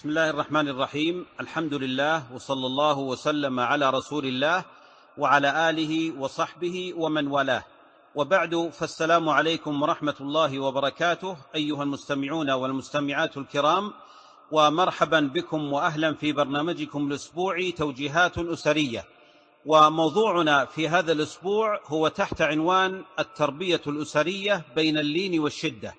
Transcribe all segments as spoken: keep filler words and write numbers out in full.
بسم الله الرحمن الرحيم. الحمد لله وصلى الله وسلم على رسول الله وعلى آله وصحبه ومن والاه، وبعد، فالسلام عليكم ورحمة الله وبركاته أيها المستمعون والمستمعات الكرام، ومرحبا بكم وأهلا في برنامجكم الأسبوعي توجيهات أسرية. وموضوعنا في هذا الأسبوع هو تحت عنوان التربية الأسرية بين اللين والشدة.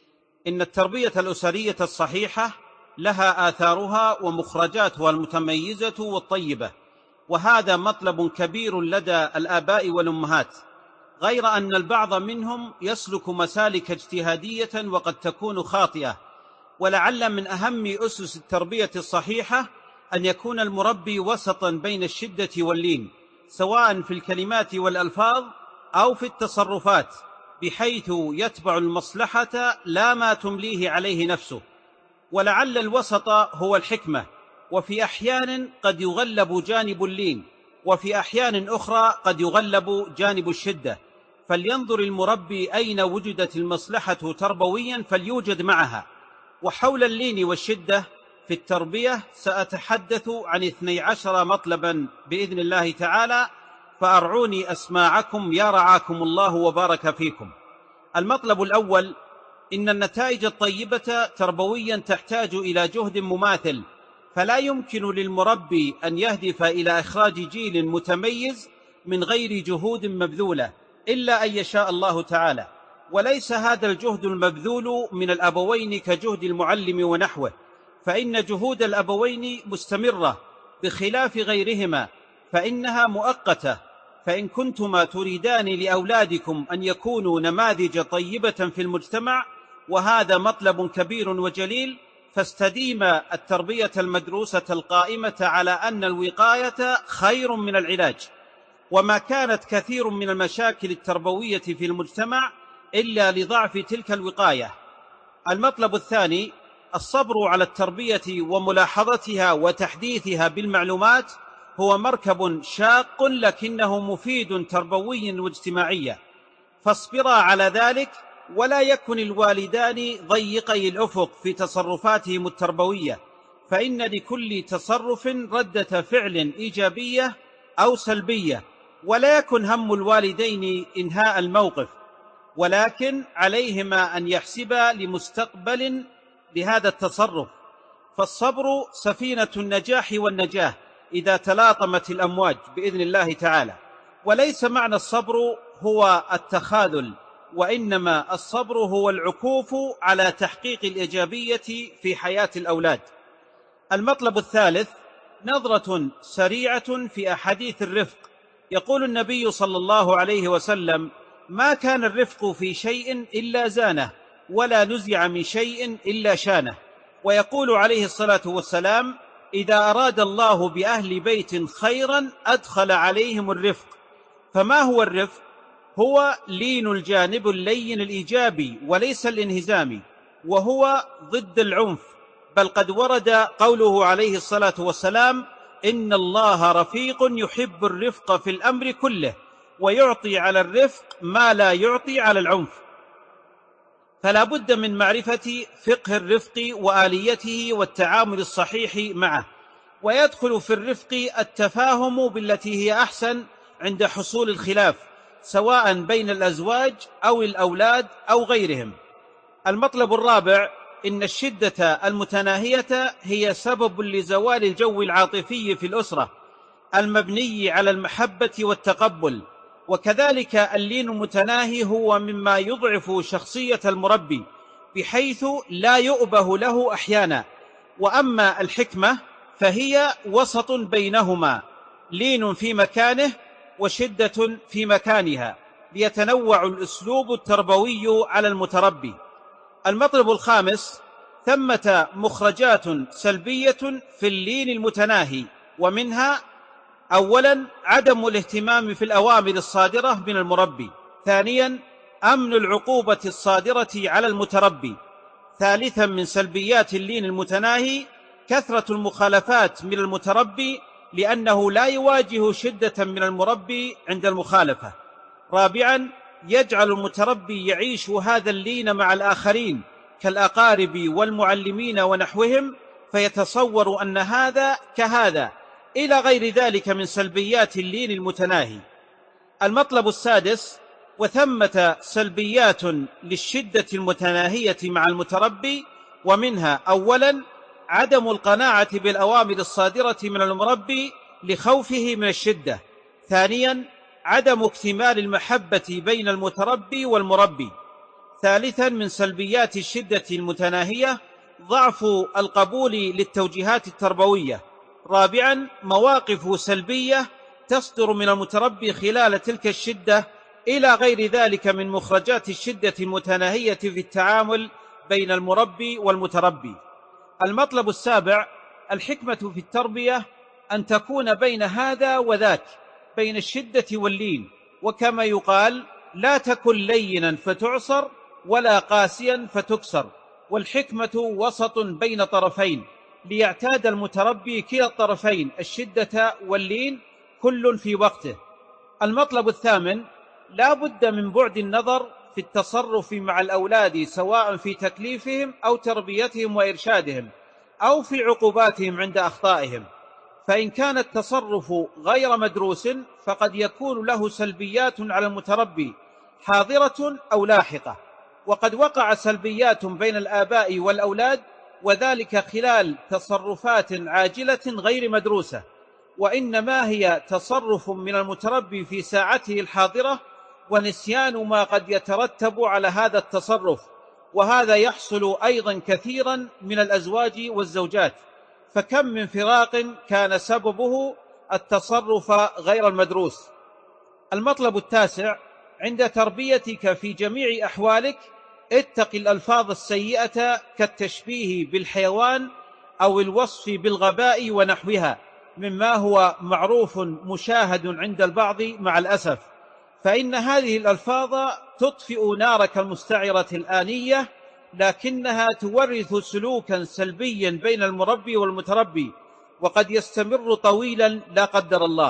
إن التربية الأسرية الصحيحة لها آثارها ومخرجاتها المتميزة والطيبة، وهذا مطلب كبير لدى الآباء والأمهات، غير أن البعض منهم يسلك مسالك اجتهادية وقد تكون خاطئة. ولعل من أهم أسس التربية الصحيحة أن يكون المربي وسطا بين الشدة واللين، سواء في الكلمات والألفاظ أو في التصرفات، بحيث يتبع المصلحة لا ما تمليه عليه نفسه. ولعل الوسط هو الحكمة، وفي أحيان قد يغلب جانب اللين، وفي أحيان أخرى قد يغلب جانب الشدة، فلينظر المربي أين وجدت المصلحة تربويا فليوجد معها. وحول اللين والشدة في التربية سأتحدث عن اثني عشر مطلبا بإذن الله تعالى، فأرعوني أسماعكم يا رعاكم الله وبارك فيكم. المطلب الأول: إن النتائج الطيبة تربويا تحتاج إلى جهد مماثل، فلا يمكن للمربي أن يهدف إلى إخراج جيل متميز من غير جهود مبذولة إلا أن يشاء الله تعالى. وليس هذا الجهد المبذول من الأبوين كجهد المعلم ونحوه، فإن جهود الأبوين مستمرة بخلاف غيرهما، فإنها مؤقتة. فإن كنتما تريدان لأولادكم أن يكونوا نماذج طيبة في المجتمع، وهذا مطلب كبير وجليل، فاستديما التربية المدروسة القائمة على أن الوقاية خير من العلاج. وما كانت كثير من المشاكل التربوية في المجتمع إلا لضعف تلك الوقاية. المطلب الثاني: الصبر على التربية وملاحظتها وتحديثها بالمعلومات هو مركب شاق لكنه مفيد تربويا واجتماعيا، فاصبرا على ذلك، ولا يكن الوالدان ضيقي الأفق في تصرفاتهم التربوية، فإن لكل تصرف ردة فعل إيجابية أو سلبية، ولا يكن هم الوالدين إنهاء الموقف، ولكن عليهما أن يحسبا لمستقبل لهذا التصرف. فالصبر سفينة النجاح والنجاة إذا تلاطمت الأمواج بإذن الله تعالى. وليس معنى الصبر هو التخاذل، وإنما الصبر هو العكوف على تحقيق الإيجابية في حياة الأولاد. المطلب الثالث: نظرة سريعة في أحاديث الرفق. يقول النبي صلى الله عليه وسلم: ما كان الرفق في شيء إلا زانه، ولا نزع من شيء إلا شانه. ويقول عليه الصلاة والسلام: إذا أراد الله بأهل بيت خيرا أدخل عليهم الرفق. فما هو الرفق؟ هو لين الجانب اللين الإيجابي وليس الانهزامي، وهو ضد العنف، بل قد ورد قوله عليه الصلاة والسلام: إن الله رفيق يحب الرفق في الأمر كله، ويعطي على الرفق ما لا يعطي على العنف. فلا بد من معرفة فقه الرفق وآليته والتعامل الصحيح معه. ويدخل في الرفق التفاهم بالتي هي أحسن عند حصول الخلاف، سواء بين الأزواج أو الأولاد أو غيرهم. المطلب الرابع: إن الشدة المتناهية هي سبب لزوال الجو العاطفي في الأسرة المبني على المحبة والتقبل، وكذلك اللين المتناهي هو مما يضعف شخصية المربي بحيث لا يؤبه له أحيانا. وأما الحكمة فهي وسط بينهما، لين في مكانه وشدة في مكانها، ليتنوع الأسلوب التربوي على المتربي. المطلب الخامس: ثمة مخرجات سلبية في اللين المتناهي، ومنها: أولا، عدم الاهتمام في الأوامر الصادرة من المربي. ثانيا، أمن العقوبة الصادرة على المتربي. ثالثا، من سلبيات اللين المتناهي كثرة المخالفات من المتربي، لأنه لا يواجه شدة من المربي عند المخالفة. رابعا، يجعل المتربي يعيش هذا اللين مع الآخرين كالأقارب والمعلمين ونحوهم، فيتصور أن هذا كهذا، إلى غير ذلك من سلبيات اللين المتناهي. المطلب السادس: وثمة سلبيات للشدة المتناهية مع المتربي، ومنها: أولا، عدم القناعة بالأوامر الصادرة من المربي لخوفه من الشدة. ثانيا، عدم اكتمال المحبة بين المتربي والمربي. ثالثا، من سلبيات الشدة المتناهية ضعف القبول للتوجيهات التربوية. رابعا، مواقف سلبية تصدر من المتربي خلال تلك الشدة، إلى غير ذلك من مخرجات الشدة المتناهية في التعامل بين المربي والمتربي. المطلب السابع: الحكمة في التربية أن تكون بين هذا وذاك، بين الشدة واللين، وكما يقال: لا تكن لينا فتعصر ولا قاسيا فتكسر، والحكمة وسط بين طرفين، ليعتاد المتربي كلا الطرفين، الشدة واللين، كل في وقته. المطلب الثامن: لا بد من بعد النظر في التصرف مع الأولاد، سواء في تكليفهم أو تربيتهم وإرشادهم أو في عقوباتهم عند أخطائهم، فإن كان التصرف غير مدروس فقد يكون له سلبيات على المتربي حاضرة أو لاحقة. وقد وقع سلبيات بين الآباء والأولاد، وذلك خلال تصرفات عاجلة غير مدروسة، وإنما هي تصرف من المتربي في ساعته الحاضرة، ونسيان ما قد يترتب على هذا التصرف، وهذا يحصل أيضا كثيرا من الأزواج والزوجات، فكم من فراق كان سببه التصرف غير المدروس. المطلب التاسع: عند تربيتك في جميع أحوالك اتق الألفاظ السيئة كالتشبيه بالحيوان أو الوصف بالغباء ونحوها، مما هو معروف مشاهد عند البعض مع الأسف، فإن هذه الألفاظ تطفئ نارك المستعرة الآنية، لكنها تورث سلوكا سلبيا بين المربي والمتربي، وقد يستمر طويلا لا قدر الله.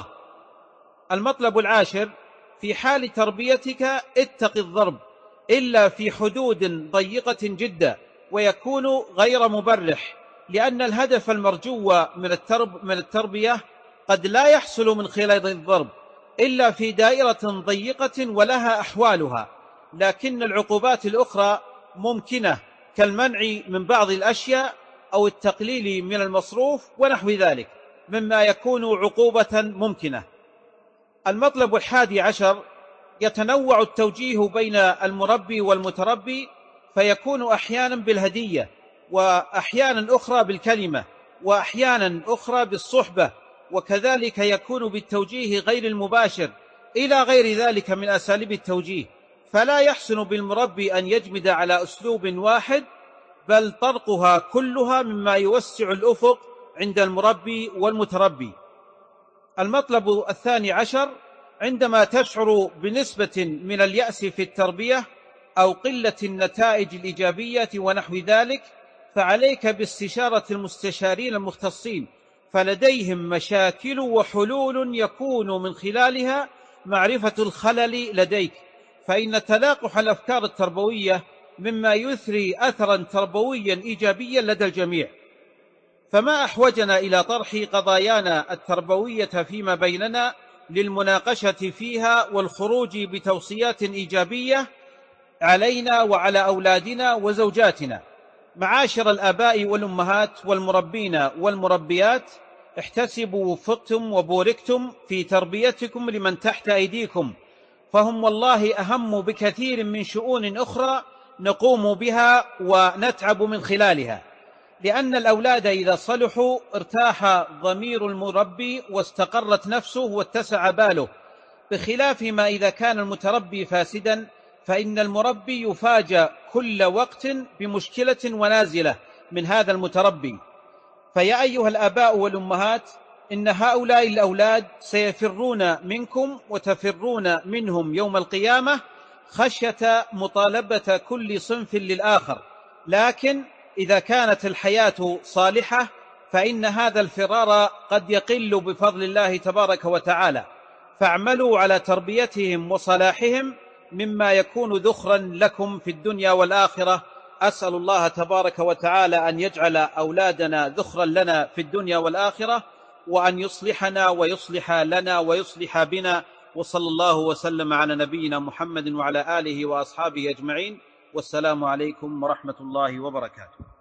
المطلب العاشر: في حال تربيتك اتق الضرب، إلا في حدود ضيقة جدا، ويكون غير مبرح، لأن الهدف المرجو من الترب من التربية قد لا يحصل من خلال الضرب إلا في دائرة ضيقة ولها أحوالها، لكن العقوبات الأخرى ممكنة، كالمنع من بعض الأشياء أو التقليل من المصروف ونحو ذلك، مما يكون عقوبة ممكنة. المطلب الحادي عشر: يتنوع التوجيه بين المربي والمتربي، فيكون أحيانا بالهدية، وأحيانا أخرى بالكلمة، وأحيانا أخرى بالصحبة، وكذلك يكون بالتوجيه غير المباشر، إلى غير ذلك من أساليب التوجيه، فلا يحسن بالمربي أن يجمد على أسلوب واحد، بل طرقها كلها مما يوسع الأفق عند المربي والمتربي. المطلب الثاني عشر: عندما تشعر بنسبة من اليأس في التربية أو قلة النتائج الإيجابية ونحو ذلك، فعليك باستشارة المستشارين المختصين، فلديهم مشاكل وحلول يكون من خلالها معرفة الخلل لديك، فإن تلاقح الأفكار التربوية مما يثري أثرا تربويا إيجابيا لدى الجميع. فما أحوجنا إلى طرح قضايانا التربوية فيما بيننا للمناقشة فيها والخروج بتوصيات إيجابية علينا وعلى أولادنا وزوجاتنا. معاشر الآباء والأمهات والمربين والمربيات، احتسبوا وفقتم وبوركتم في تربيتكم لمن تحت أيديكم، فهم والله أهم بكثير من شؤون أخرى نقوم بها ونتعب من خلالها، لأن الأولاد إذا صلحوا ارتاح ضمير المربي واستقرت نفسه واتسع باله، بخلاف ما إذا كان المتربي فاسدا، فإن المربي يفاجأ كل وقت بمشكلة ونازلة من هذا المتربي. فيا أيها الآباء والأمهات، إن هؤلاء الأولاد سيفرون منكم وتفرون منهم يوم القيامة خشية مطالبة كل صنف للآخر، لكن إذا كانت الحياة صالحة فإن هذا الفرار قد يقل بفضل الله تبارك وتعالى، فاعملوا على تربيتهم وصلاحهم مما يكون ذخرا لكم في الدنيا والآخرة، أسأل الله تبارك وتعالى أن يجعل أولادنا ذخرا لنا في الدنيا والآخرة، وأن يصلحنا ويصلح لنا ويصلح بنا. وصلى الله وسلم على نبينا محمد وعلى آله وأصحابه أجمعين، والسلام عليكم ورحمة الله وبركاته.